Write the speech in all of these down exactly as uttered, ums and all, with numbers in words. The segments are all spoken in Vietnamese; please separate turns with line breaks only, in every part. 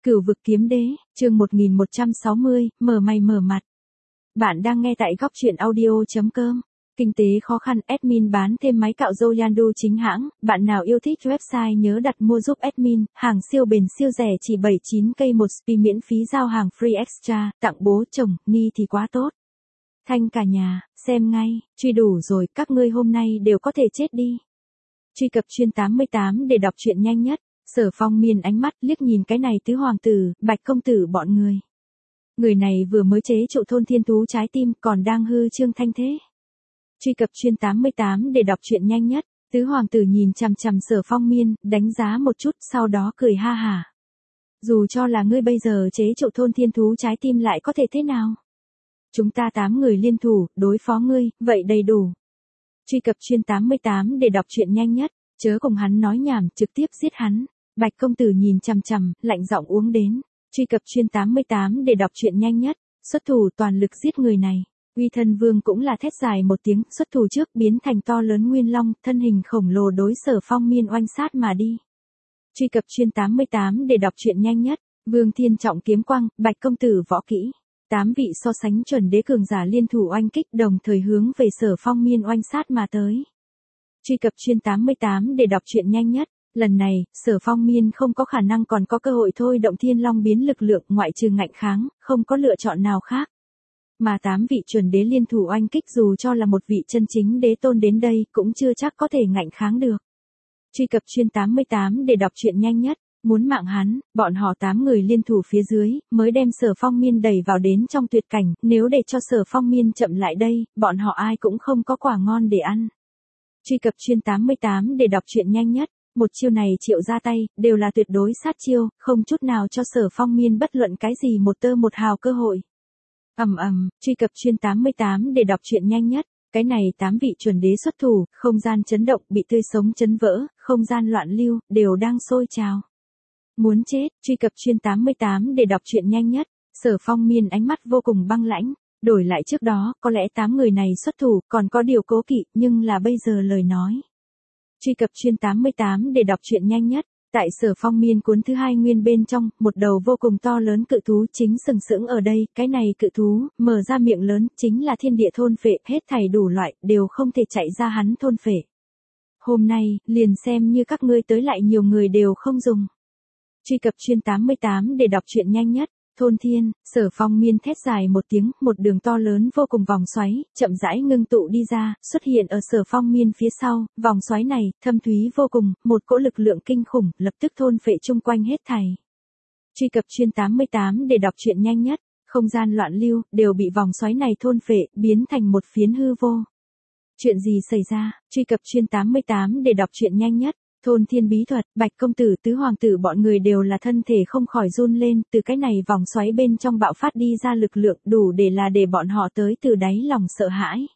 Cửu vực kiếm đế, chương một nghìn một trăm sáu mươi, mở mày mở mặt. Bạn đang nghe tại góc truyện audio chấm com. Kinh tế khó khăn, admin bán thêm máy cạo râu Yandu chính hãng, bạn nào yêu thích website nhớ đặt mua giúp admin, hàng siêu bền siêu rẻ chỉ bảy mươi chín k một spi miễn phí giao hàng free extra, tặng bố chồng, ni thì quá tốt. Thanh cả nhà, xem ngay, truy đủ rồi, các ngươi hôm nay đều có thể chết đi. Truy cập chuyên tám mươi tám để đọc truyện nhanh nhất. Sở Phong miên ánh mắt liếc nhìn cái này tứ hoàng tử, Bạch công tử bọn người. Người này vừa mới chế trụ thôn thiên thú trái tim còn đang hư trương thanh thế. Truy cập chuyên tám mươi tám để đọc truyện nhanh nhất. Tứ hoàng tử nhìn chằm chằm Sở Phong miên, đánh giá một chút sau đó cười ha hả. Dù cho là ngươi bây giờ chế trụ thôn thiên thú trái tim lại có thể thế nào? Chúng ta tám người liên thủ, đối phó ngươi, vậy đầy đủ. Truy cập chuyên tám mươi tám để đọc truyện nhanh nhất, chớ cùng hắn nói nhảm, trực tiếp giết hắn. Bạch công tử nhìn chằm chằm, lạnh giọng uống đến. Truy cập chuyên tám mươi tám để đọc truyện nhanh nhất, xuất thủ toàn lực giết người này. Uy Thân Vương cũng là thét dài một tiếng, xuất thủ trước biến thành to lớn nguyên long, thân hình khổng lồ đối Sở Phong miên oanh sát mà đi. Truy cập chuyên tám mươi tám để đọc truyện nhanh nhất, Vương Thiên trọng kiếm quang, Bạch công tử võ kỹ. Tám vị so sánh chuẩn đế cường giả liên thủ oanh kích đồng thời hướng về Sở Phong miên oanh sát mà tới. Truy cập chuyên tám mươi tám để đọc truyện nhanh nhất. Lần này, Sở Phong miên không có khả năng còn có cơ hội thôi động thiên long biến lực lượng ngoại trừ ngạnh kháng, không có lựa chọn nào khác. Mà tám vị chuẩn đế liên thủ oanh kích dù cho là một vị chân chính đế tôn đến đây cũng chưa chắc có thể ngạnh kháng được. Truy cập chuyên tám mươi tám để đọc truyện nhanh nhất, muốn mạng hắn, bọn họ tám người liên thủ phía dưới, mới đem Sở Phong miên đẩy vào đến trong tuyệt cảnh, nếu để cho Sở Phong miên chậm lại đây, bọn họ ai cũng không có quả ngon để ăn. Truy cập chuyên tám mươi tám để đọc truyện nhanh nhất. Một chiêu này triệu ra tay, đều là tuyệt đối sát chiêu, không chút nào cho Sở Phong miên bất luận cái gì một tơ một hào cơ hội. Ầm ầm, truy cập chuyên tám mươi tám để đọc truyện nhanh nhất, cái này tám vị chuẩn đế xuất thủ, không gian chấn động, bị tươi sống chấn vỡ, không gian loạn lưu, đều đang sôi trào. Muốn chết, truy cập chuyên tám mươi tám để đọc truyện nhanh nhất, Sở Phong miên ánh mắt vô cùng băng lãnh, đổi lại trước đó, có lẽ tám người này xuất thủ, còn có điều cố kỵ, nhưng là bây giờ lời nói. Truy cập chuyên tám mươi tám để đọc truyện nhanh nhất, tại Sở Phong miên cuốn thứ hai nguyên bên trong, một đầu vô cùng to lớn cự thú chính sừng sững ở đây, cái này cự thú, mở ra miệng lớn, chính là thiên địa thôn phệ, hết thảy đủ loại, đều không thể chạy ra hắn thôn phệ. Hôm nay, liền xem như các ngươi tới lại nhiều người đều không dùng. Truy cập chuyên tám mươi tám để đọc truyện nhanh nhất. Thôn thiên, Sở Phong miên thét dài một tiếng, một đường to lớn vô cùng vòng xoáy, chậm rãi ngưng tụ đi ra, xuất hiện ở Sở Phong miên phía sau, vòng xoáy này, thâm thúy vô cùng, một cỗ lực lượng kinh khủng, lập tức thôn phệ chung quanh hết thảy. Truy cập chuyên tám mươi tám để đọc truyện nhanh nhất, không gian loạn lưu, đều bị vòng xoáy này thôn phệ, biến thành một phiến hư vô. Chuyện gì xảy ra, truy cập chuyên tám mươi tám để đọc truyện nhanh nhất. Thôn thiên bí thuật, Bạch công tử tứ hoàng tử bọn người đều là thân thể không khỏi run lên, từ cái này vòng xoáy bên trong bạo phát đi ra lực lượng đủ để là để bọn họ tới từ đáy lòng sợ hãi.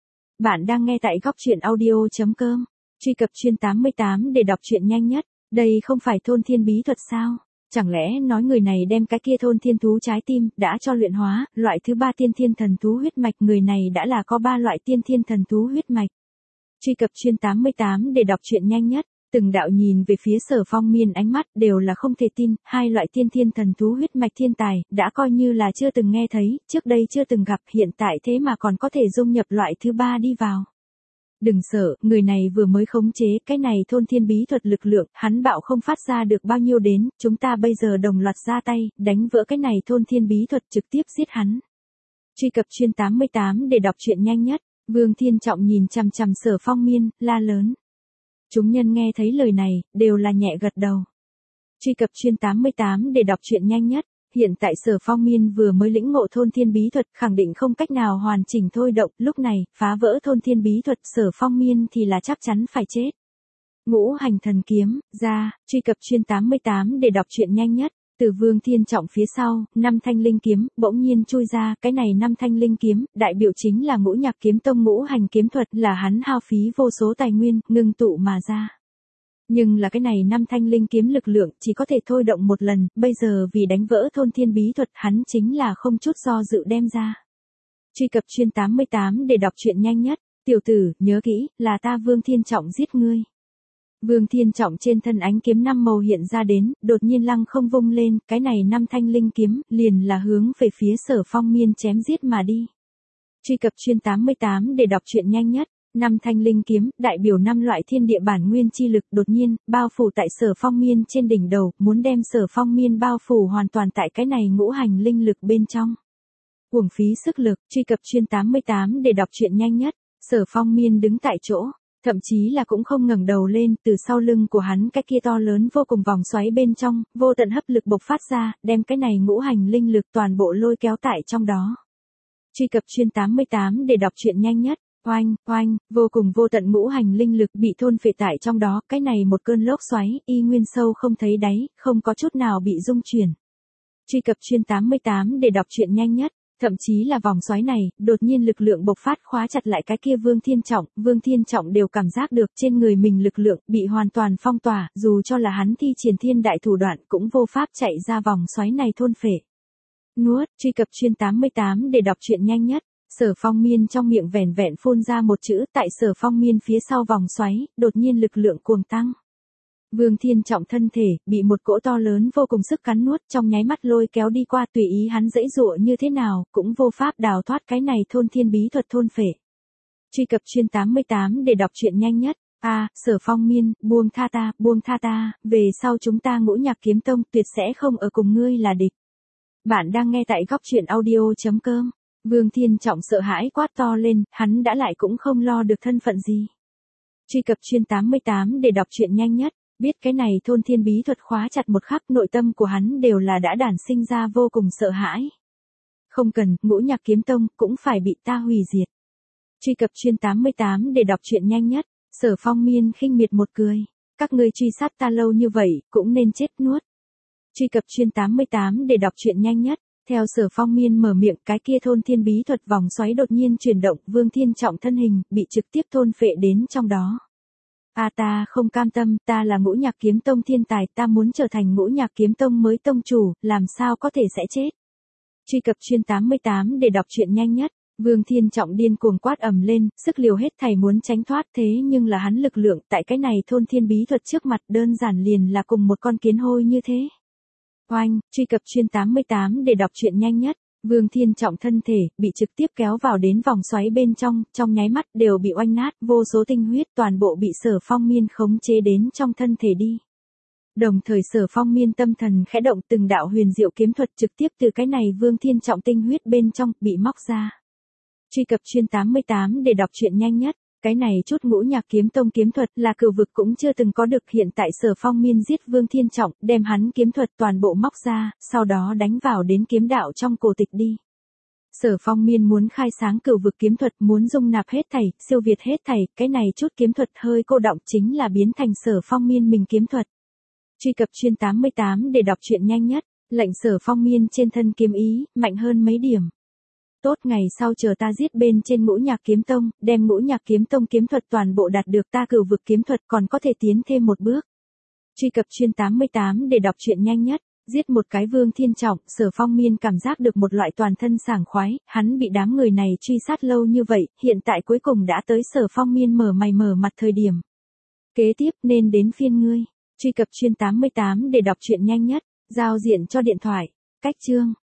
Bạn đang nghe tại góc truyện audio chấm com, truy cập chuyên tám mươi tám để đọc truyện nhanh nhất, đây không phải thôn thiên bí thuật sao? Chẳng lẽ nói người này đem cái kia thôn thiên thú trái tim, đã cho luyện hóa, loại thứ ba tiên thiên thần thú huyết mạch, người này đã là có ba loại tiên thiên thần thú huyết mạch. Truy cập chuyên tám mươi tám để đọc truyện nhanh nhất. Từng đạo nhìn về phía Sở Phong miên ánh mắt đều là không thể tin, hai loại tiên thiên thần thú huyết mạch thiên tài, đã coi như là chưa từng nghe thấy, trước đây chưa từng gặp, hiện tại thế mà còn có thể dung nhập loại thứ ba đi vào. Đừng sợ, người này vừa mới khống chế cái này thôn thiên bí thuật lực lượng, hắn bạo không phát ra được bao nhiêu đến, chúng ta bây giờ đồng loạt ra tay, đánh vỡ cái này thôn thiên bí thuật trực tiếp giết hắn. Truy cập chuyên tám mươi tám để đọc truyện nhanh nhất, Vương Thiên trọng nhìn chằm chằm Sở Phong miên, la lớn. Chúng nhân nghe thấy lời này, đều là nhẹ gật đầu. Truy cập chuyên tám mươi tám để đọc truyện nhanh nhất, hiện tại Sở Phong miên vừa mới lĩnh ngộ thôn thiên bí thuật, khẳng định không cách nào hoàn chỉnh thôi động, lúc này, phá vỡ thôn thiên bí thuật Sở Phong miên thì là chắc chắn phải chết. Ngũ hành thần kiếm, ra, truy cập chuyên tám mươi tám để đọc truyện nhanh nhất. Từ Vương Thiên trọng phía sau, năm thanh linh kiếm, bỗng nhiên chui ra, cái này năm thanh linh kiếm, đại biểu chính là ngũ nhạc kiếm tông ngũ hành kiếm thuật, là hắn hao phí vô số tài nguyên, ngưng tụ mà ra. Nhưng là cái này năm thanh linh kiếm lực lượng, chỉ có thể thôi động một lần, bây giờ vì đánh vỡ thôn thiên bí thuật, hắn chính là không chút do dự đem ra. Truy cập chuyên tám mươi tám để đọc truyện nhanh nhất, tiểu tử, nhớ kỹ, là ta Vương Thiên trọng giết ngươi. Vương Thiên Trọng trên thân ánh kiếm năm màu hiện ra đến, đột nhiên lăng không vung lên, cái này năm thanh linh kiếm, liền là hướng về phía Sở Phong Miên chém giết mà đi. Truy cập chuyên tám mươi tám để đọc truyện nhanh nhất. Năm thanh linh kiếm, đại biểu năm loại thiên địa bản nguyên chi lực đột nhiên, bao phủ tại Sở Phong Miên trên đỉnh đầu, muốn đem Sở Phong Miên bao phủ hoàn toàn tại cái này ngũ hành linh lực bên trong. Uổng phí sức lực, truy cập chuyên tám mươi tám để đọc truyện nhanh nhất. Sở Phong Miên đứng tại chỗ, thậm chí là cũng không ngẩng đầu lên, từ sau lưng của hắn cái kia to lớn vô cùng vòng xoáy bên trong, vô tận hấp lực bộc phát ra, đem cái này ngũ hành linh lực toàn bộ lôi kéo tại trong đó. Truy cập chuyên tám mươi tám để đọc truyện nhanh nhất. Oanh, oanh, vô cùng vô tận ngũ hành linh lực bị thôn phệ tại trong đó, cái này một cơn lốc xoáy, y nguyên sâu không thấy đáy, không có chút nào bị rung chuyển. Truy cập chuyên tám mươi tám để đọc truyện nhanh nhất. Thậm chí là vòng xoáy này, đột nhiên lực lượng bộc phát khóa chặt lại cái kia Vương Thiên Trọng, Vương Thiên Trọng đều cảm giác được trên người mình lực lượng bị hoàn toàn phong tỏa, dù cho là hắn thi triển thiên đại thủ đoạn cũng vô pháp chạy ra vòng xoáy này thôn phệ. Nuốt, truy cập chuyên tám mươi tám để đọc truyện nhanh nhất. Sở Phong Miên trong miệng vẻn vẹn phun ra một chữ, tại Sở Phong Miên phía sau vòng xoáy, đột nhiên lực lượng cuồng tăng. Vương Thiên Trọng thân thể, bị một cỗ to lớn vô cùng sức cắn nuốt, trong nháy mắt lôi kéo đi qua, tùy ý hắn giãy giụa như thế nào, cũng vô pháp đào thoát cái này thôn thiên bí thuật thôn phệ. Truy cập chuyên tám mươi tám để đọc truyện nhanh nhất. A, à, Sở Phong Miên, buông tha ta, buông tha ta, về sau chúng ta Ngũ Nhạc Kiếm Tông tuyệt sẽ không ở cùng ngươi là địch. Bạn đang nghe tại góc truyện audio chấm com. Vương Thiên Trọng sợ hãi quát to lên, hắn đã lại cũng không lo được thân phận gì. Truy cập chuyên tám mươi tám để đọc truyện nhanh nhất. Biết cái này thôn thiên bí thuật khóa chặt một khắc, nội tâm của hắn đều là đã đản sinh ra vô cùng sợ hãi. Không cần, Ngũ Nhạc Kiếm Tông cũng phải bị ta hủy diệt. Truy cập chuyên tám mươi tám để đọc truyện nhanh nhất. Sở Phong Miên khinh miệt một cười. Các ngươi truy sát ta lâu như vậy, cũng nên chết nuốt. Truy cập chuyên tám mươi tám để đọc truyện nhanh nhất. Theo Sở Phong Miên mở miệng, cái kia thôn thiên bí thuật vòng xoáy đột nhiên chuyển động, Vương Thiên Trọng thân hình bị trực tiếp thôn phệ đến trong đó. A à, ta không cam tâm, ta là Ngũ Nhạc Kiếm Tông thiên tài, ta muốn trở thành Ngũ Nhạc Kiếm Tông mới tông chủ, làm sao có thể sẽ chết. Truy cập chuyên tám mươi tám để đọc truyện nhanh nhất. Vương Thiên Trọng điên cuồng quát ầm lên, sức liều hết thảy muốn tránh thoát, thế nhưng là hắn lực lượng tại cái này thôn thiên bí thuật trước mặt đơn giản liền là cùng một con kiến hôi như thế. Oanh, truy cập chuyên tám mươi tám để đọc truyện nhanh nhất. Vương Thiên Trọng thân thể, bị trực tiếp kéo vào đến vòng xoáy bên trong, trong nháy mắt đều bị oanh nát, vô số tinh huyết toàn bộ bị Sở Phong Miên khống chế đến trong thân thể đi. Đồng thời Sở Phong Miên tâm thần khẽ động, từng đạo huyền diệu kiếm thuật trực tiếp từ cái này Vương Thiên Trọng tinh huyết bên trong, bị móc ra. Truy cập chuyên tám mươi tám để đọc truyện nhanh nhất. Cái này chút Ngũ Nhạc Kiếm Tông kiếm thuật là cửu vực cũng chưa từng có được, hiện tại Sở Phong Miên giết Vương Thiên Trọng, đem hắn kiếm thuật toàn bộ móc ra, sau đó đánh vào đến kiếm đạo trong cổ tịch đi. Sở Phong Miên muốn khai sáng cửu vực kiếm thuật, muốn dung nạp hết thảy, siêu việt hết thảy, cái này chút kiếm thuật hơi cô động chính là biến thành Sở Phong Miên mình kiếm thuật. Truy cập chuyên tám mươi tám để đọc truyện nhanh nhất. Lệnh Sở Phong Miên trên thân kiếm ý, mạnh hơn mấy điểm. Tốt, ngày sau chờ ta giết bên trên Ngũ Nhạc Kiếm Tông, đem Ngũ Nhạc Kiếm Tông kiếm thuật toàn bộ đạt được, ta cửu vực kiếm thuật còn có thể tiến thêm một bước. Truy cập chuyên tám mươi tám để đọc truyện nhanh nhất. Giết một cái Vương Thiên Trọng, Sở Phong Miên cảm giác được một loại toàn thân sảng khoái, hắn bị đám người này truy sát lâu như vậy, hiện tại cuối cùng đã tới Sở Phong Miên mở mày mở mặt thời điểm. Kế tiếp nên đến phiên ngươi. Truy cập chuyên tám mươi tám để đọc truyện nhanh nhất. Giao diện cho điện thoại. Cách chương.